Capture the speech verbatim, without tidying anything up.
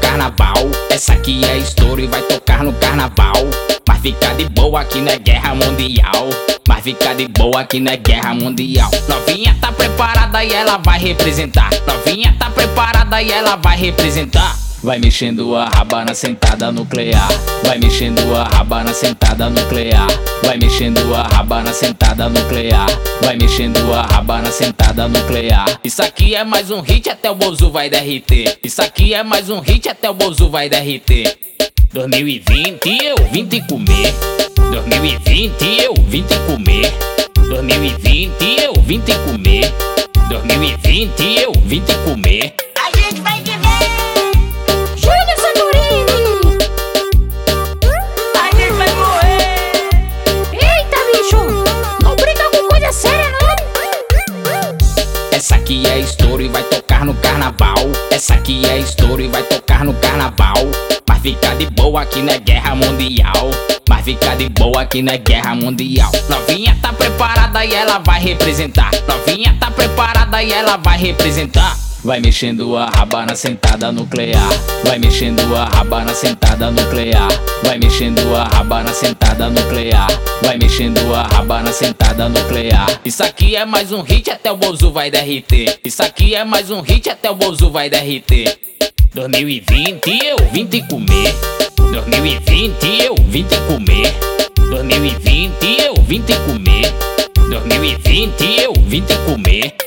carnaval. Essa aqui é estouro e vai tocar no carnaval. Mas fica de boa aqui na guerra mundial. Mas fica de boa aqui na guerra mundial. Novinha tá preparada e ela vai representar. Novinha tá preparada e ela vai representar. Vai mexendo a raba na sentada nuclear. Vai mexendo a raba na sentada nuclear. Vai mexendo a raba na sentada nuclear. Vai mexendo a raba na sentada nuclear. Isso aqui é mais um hit até o Bozo vai derreter. Isso aqui é mais um hit até o Bozo vai derreter. dois mil e vinte eu vim te comer. dois mil e vinte eu vim te comer. dois mil e vinte eu vim te comer. dois mil e vinte eu vim te comer. A gente vai te ver. Júnior Santorini. A gente vai morrer. Eita, bicho, não brinca com coisa séria, não. Essa aqui é estouro e vai tocar no carnaval. Essa aqui é estouro e vai tocar no carnaval. Mas fica de boa aqui na guerra mundial. Mas fica de boa aqui na guerra mundial. Novinha tá preparada e ela vai representar. Novinha tá preparada e ela vai representar. Vai mexendo a raba na sentada nuclear. Vai mexendo a raba na sentada nuclear. Vai mexendo a raba na sentada nuclear. Vai mexendo a raba na sentada nuclear. Isso aqui é mais um hit até o Bozo vai derreter. Isso aqui é mais um hit até o Bozo vai derreter. dois mil e vinte eu vim te comer. dois mil e vinte eu vim te comer. dois mil e vinte eu vim te comer. dois mil e vinte eu vim te comer.